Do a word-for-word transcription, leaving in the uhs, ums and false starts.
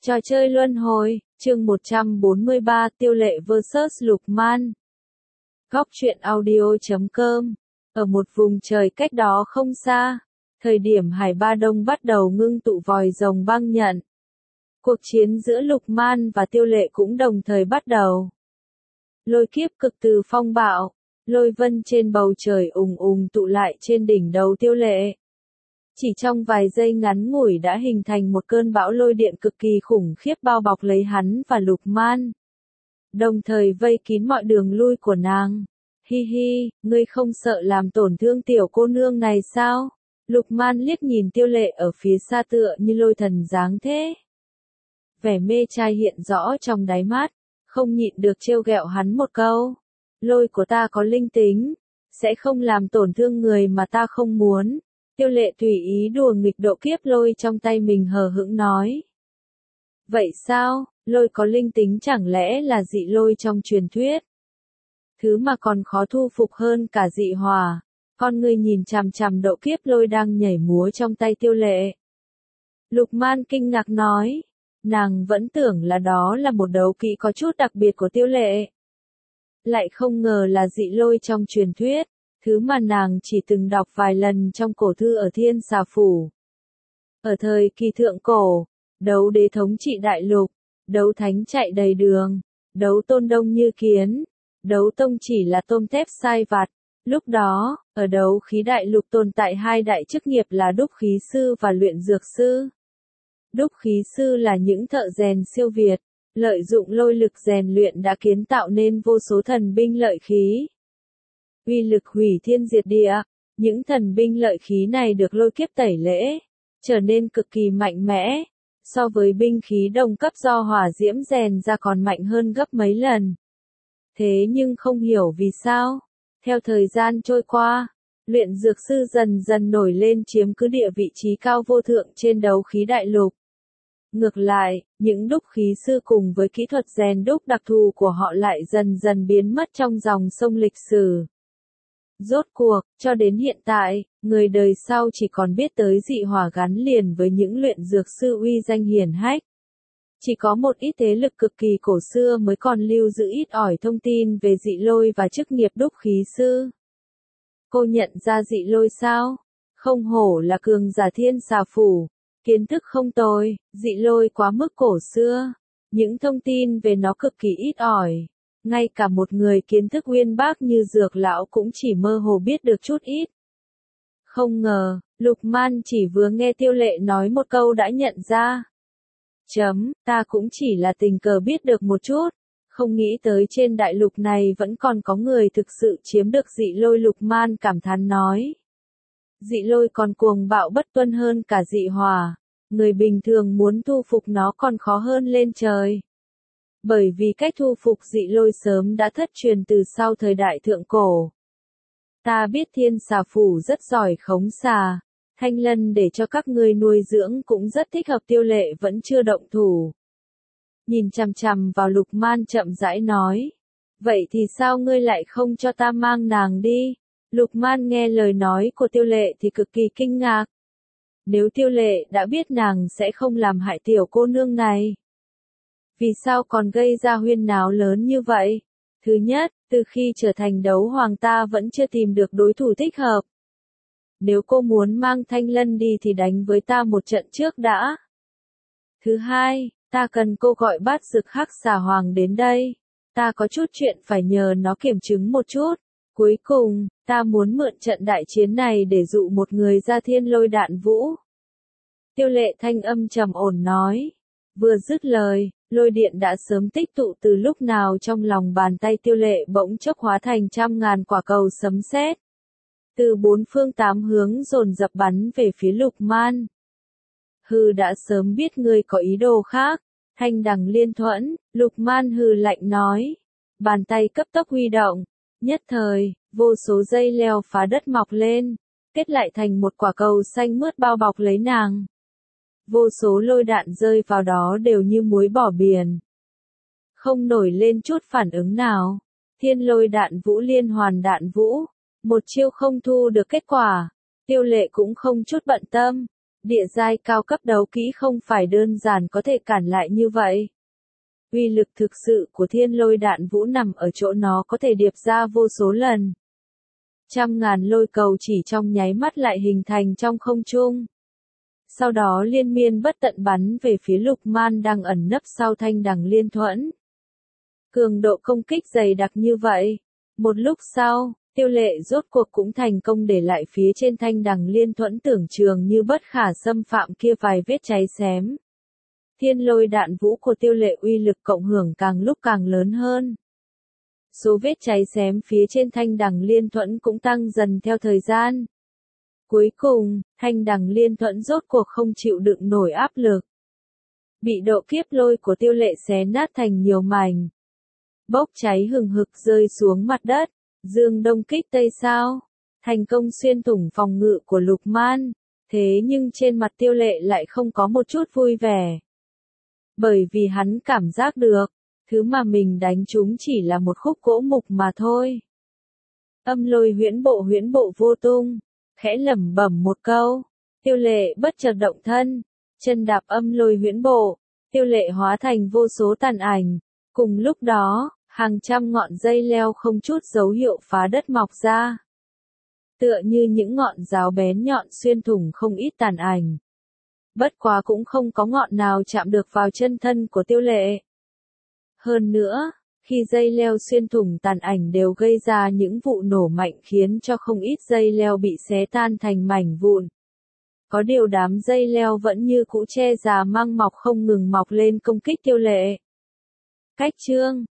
Trò chơi luân hồi, chương một trăm bốn mươi ba, Tiêu Lệ versus Lục Man. Góc truyện audio chấm com. Ở một vùng trời cách đó không xa, thời điểm Hải Ba Đông bắt đầu ngưng tụ vòi rồng băng nhận. Cuộc chiến giữa Lục Man và Tiêu Lệ cũng đồng thời bắt đầu. Lôi kiếp cực từ phong bạo, lôi vân trên bầu trời ùng ùng tụ lại trên đỉnh đầu Tiêu Lệ. Chỉ trong vài giây ngắn ngủi đã hình thành một cơn bão lôi điện cực kỳ khủng khiếp bao bọc lấy hắn và Lục Man. Đồng thời vây kín mọi đường lui của nàng. Hi hi, ngươi không sợ làm tổn thương tiểu cô nương này sao? Lục Man liếc nhìn Tiêu Lệ ở phía xa tựa như lôi thần dáng thế. Vẻ mê trai hiện rõ trong đáy mắt, không nhịn được trêu ghẹo hắn một câu. Lôi của ta có linh tính, sẽ không làm tổn thương người mà ta không muốn. Tiêu Lệ tùy ý đùa nghịch độ kiếp lôi trong tay mình hờ hững nói. Vậy sao, lôi có linh tính chẳng lẽ là dị lôi trong truyền thuyết? Thứ mà còn khó thu phục hơn cả dị hỏa. Con người nhìn chằm chằm độ kiếp lôi đang nhảy múa trong tay Tiêu Lệ. Lục Man kinh ngạc nói. Nàng vẫn tưởng là đó là một đấu kỹ có chút đặc biệt của Tiêu Lệ. Lại không ngờ là dị lôi trong truyền thuyết. Thứ mà nàng chỉ từng đọc vài lần trong cổ thư ở Thiên Xà Phủ. Ở thời kỳ thượng cổ, đấu đế thống trị đại lục, đấu thánh chạy đầy đường, đấu tôn đông như kiến, đấu tông chỉ là tôm tép sai vặt. Lúc đó, ở đấu khí đại lục tồn tại hai đại chức nghiệp là đúc khí sư và luyện dược sư. Đúc khí sư là những thợ rèn siêu việt, lợi dụng lôi lực rèn luyện đã kiến tạo nên vô số thần binh lợi khí. Uy lực hủy thiên diệt địa, những thần binh lợi khí này được lôi kiếp tẩy lễ, trở nên cực kỳ mạnh mẽ, so với binh khí đồng cấp do hỏa diễm rèn ra còn mạnh hơn gấp mấy lần. Thế nhưng không hiểu vì sao, theo thời gian trôi qua, luyện dược sư dần dần nổi lên chiếm cứ địa vị trí cao vô thượng trên đấu khí đại lục. Ngược lại, những đúc khí sư cùng với kỹ thuật rèn đúc đặc thù của họ lại dần dần biến mất trong dòng sông lịch sử. Rốt cuộc, cho đến hiện tại, người đời sau chỉ còn biết tới dị hỏa gắn liền với những luyện dược sư uy danh hiển hách. Chỉ có một ít thế lực cực kỳ cổ xưa mới còn lưu giữ ít ỏi thông tin về dị lôi và chức nghiệp đúc khí sư. Cô nhận ra dị lôi sao? Không hổ là cường giả Thiên Xà Phủ. Kiến thức không tồi, dị lôi quá mức cổ xưa. Những thông tin về nó cực kỳ ít ỏi. Ngay cả một người kiến thức uyên bác như Dược lão cũng chỉ mơ hồ biết được chút ít. Không ngờ, Lục Man chỉ vừa nghe Tiêu Lệ nói một câu đã nhận ra. Chấm, ta cũng chỉ là tình cờ biết được một chút. Không nghĩ tới trên đại lục này vẫn còn có người thực sự chiếm được dị lôi. Lục Man cảm thán nói. Dị lôi còn cuồng bạo bất tuân hơn cả dị hỏa. Người bình thường muốn thu phục nó còn khó hơn lên trời. Bởi vì cách thu phục dị lôi sớm đã thất truyền từ sau thời đại thượng cổ. Ta biết Thiên Xà Phủ rất giỏi khống xà, thanh lân để cho các ngươi nuôi dưỡng cũng rất thích hợp. Tiêu Lệ vẫn chưa động thủ. Nhìn chằm chằm vào Lục Man chậm rãi nói. Vậy thì sao ngươi lại không cho ta mang nàng đi? Lục Man nghe lời nói của Tiêu Lệ thì cực kỳ kinh ngạc. Nếu Tiêu Lệ đã biết nàng sẽ không làm hại tiểu cô nương này. Vì sao còn gây ra huyên náo lớn như vậy? Thứ nhất, từ khi trở thành đấu hoàng ta vẫn chưa tìm được đối thủ thích hợp. Nếu cô muốn mang Thanh Lân đi thì đánh với ta một trận trước đã. Thứ hai, ta cần cô gọi Bát Dực Hắc Xà Hoàng đến đây. Ta có chút chuyện phải nhờ nó kiểm chứng một chút. Cuối cùng, ta muốn mượn trận đại chiến này để dụ một người ra Thiên Lôi Đạn Vũ. Tiêu Lệ thanh âm trầm ổn nói. Vừa dứt lời, lôi điện đã sớm tích tụ từ lúc nào trong lòng bàn tay Tiêu Lệ bỗng chốc hóa thành trăm ngàn quả cầu sấm sét. Từ bốn phương tám hướng dồn dập bắn về phía Lục Man. Hừ, đã sớm biết ngươi có ý đồ khác. Thanh đằng liên thuẫn, Lục Man hừ lạnh nói. Bàn tay cấp tốc huy động. Nhất thời, vô số dây leo phá đất mọc lên, kết lại thành một quả cầu xanh mướt bao bọc lấy nàng. Vô số lôi đạn rơi vào đó đều như muối bỏ biển. Không nổi lên chút phản ứng nào. Thiên Lôi Đạn Vũ liên hoàn đạn vũ. Một chiêu không thu được kết quả. Tiêu Lệ cũng không chút bận tâm. Địa giai cao cấp đấu kỹ không phải đơn giản có thể cản lại như vậy. Uy lực thực sự của thiên lôi đạn vũ nằm ở chỗ nó có thể điệp ra vô số lần. Trăm ngàn lôi cầu chỉ trong nháy mắt lại hình thành trong không trung. Sau đó liên miên bất tận bắn về phía Lục Man đang ẩn nấp sau thanh đằng liên thuẫn. Cường độ công kích dày đặc như vậy. Một lúc sau, Tiêu Lệ rốt cuộc cũng thành công để lại phía trên thanh đằng liên thuẫn tưởng trường như bất khả xâm phạm kia vài vết cháy xém. Thiên lôi đạn vũ của Tiêu Lệ uy lực cộng hưởng càng lúc càng lớn hơn. Số vết cháy xém phía trên thanh đằng liên thuẫn cũng tăng dần theo thời gian. Cuối cùng, thanh đằng liên thuẫn rốt cuộc không chịu đựng nổi áp lực. Bị độ kiếp lôi của Tiêu Lệ xé nát thành nhiều mảnh. Bốc cháy hừng hực rơi xuống mặt đất. Dương đông kích tây sao. Thành công xuyên thủng phòng ngự của Lục Man. Thế nhưng trên mặt Tiêu Lệ lại không có một chút vui vẻ. Bởi vì hắn cảm giác được, thứ mà mình đánh trúng chỉ là một khúc gỗ mục mà thôi. Âm lôi huyễn bộ huyễn bộ vô tung, khẽ lẩm bẩm một câu, Tiêu Lệ bất chợt động thân, chân đạp âm lôi huyễn bộ, Tiêu Lệ hóa thành vô số tàn ảnh, cùng lúc đó, hàng trăm ngọn dây leo không chút dấu hiệu phá đất mọc ra. Tựa như những ngọn giáo bén nhọn xuyên thủng không ít tàn ảnh. Bất quá cũng không có ngọn nào chạm được vào chân thân của Tiêu Lệ. Hơn nữa, khi dây leo xuyên thủng tàn ảnh đều gây ra những vụ nổ mạnh khiến cho không ít dây leo bị xé tan thành mảnh vụn. Có điều đám dây leo vẫn như cũ che già mang mọc không ngừng mọc lên công kích Tiêu Lệ. Cách chương